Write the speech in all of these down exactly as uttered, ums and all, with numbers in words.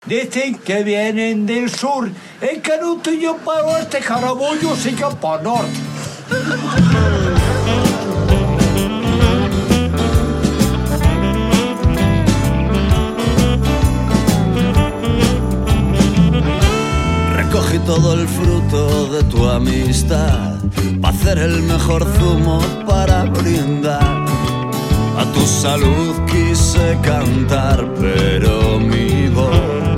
Dicen que vienen del sur. El canuto y yo para este carabollo sigan para norte. Recogí todo el fruto de tu amistad para hacer el mejor zumo para brindar. A tu salud quise cantar, pero mi voz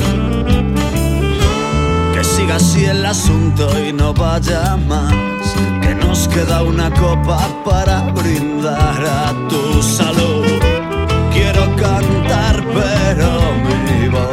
que siga así el asunto y no vaya más, que nos queda una copa para brindar a tu salud. Quiero cantar, pero mi voz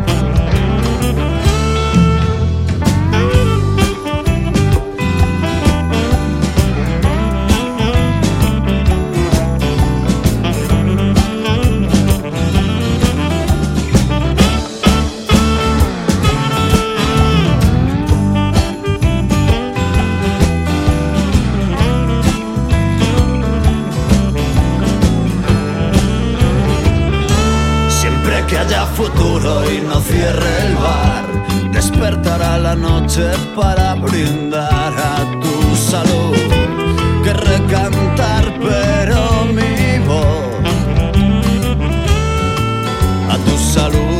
que haya futuro y no cierre el bar, despertará la noche para brindar a tu salud. Querré cantar, pero mi voz a tu salud.